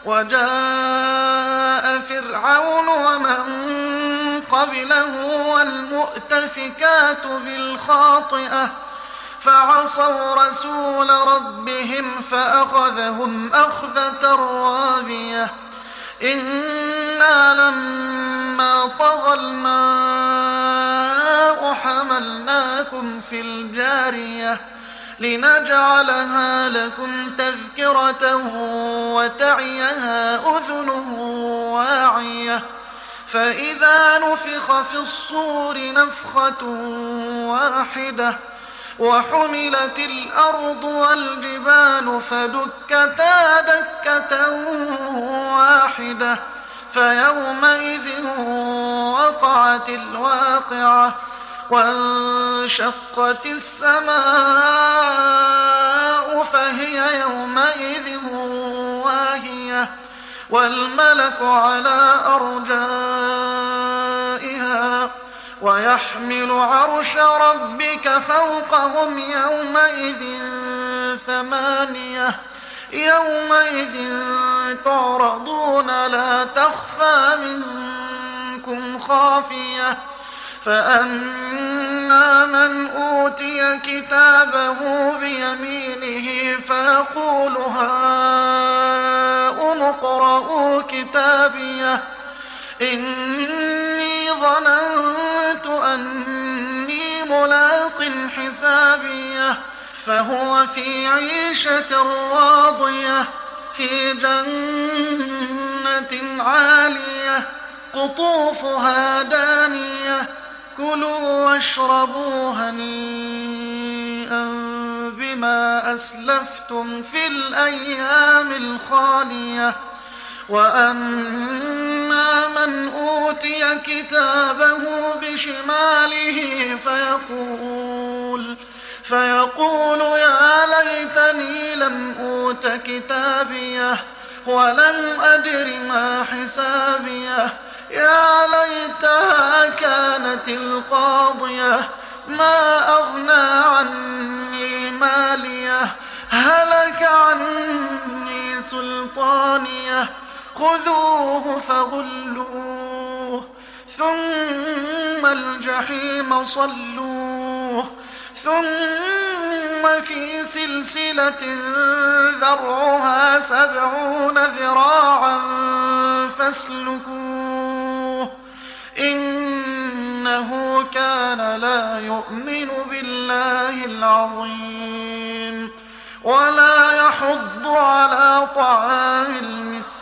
وجاء فرعون ومن قبله والمؤتفكات بالخاطئة فعصوا رسول ربهم فأخذهم أخذة رابية إنا لما طغى الماء حملناكم في الجارية لنجعلها لكم تذكرة وتعيها أذن واعية فإذا نفخ في الصور نفخة واحدة وحملت الأرض والجبال فدكتا دكة واحدة فيومئذ وقعت الواقعة وانشقت السماء فهي يومئذ واهية والملك على أرجائها ويحمل عرش ربك فوقهم يومئذ ثمانية يومئذ تعرضون لا تخفى منكم خافية فأما من أوتي كتابه بيمينه فيقول هاؤم اقرءوا كتابيه إني ظننت أني ملاق حسابيه فهو في عيشة راضية في جنة عالية قطوفها دانية كلوا واشربوا هنيئا بما أسلفتم في الأيام الخالية وأما من أوتي كتابه بشماله فيقول يا ليتني لم أوت كتابيه ولم أدر ما حسابيه يا ليتها كانت القاضية ما أغنى عني ماليه هلك عني سلطانيه خذوه فغلوه ثم الجحيم صلوه ثم في سلسلة ذرعها 70 ذراعا فاسلكوه إنه كان لا يؤمن بالله العظيم ولا يحض على طعام المسكين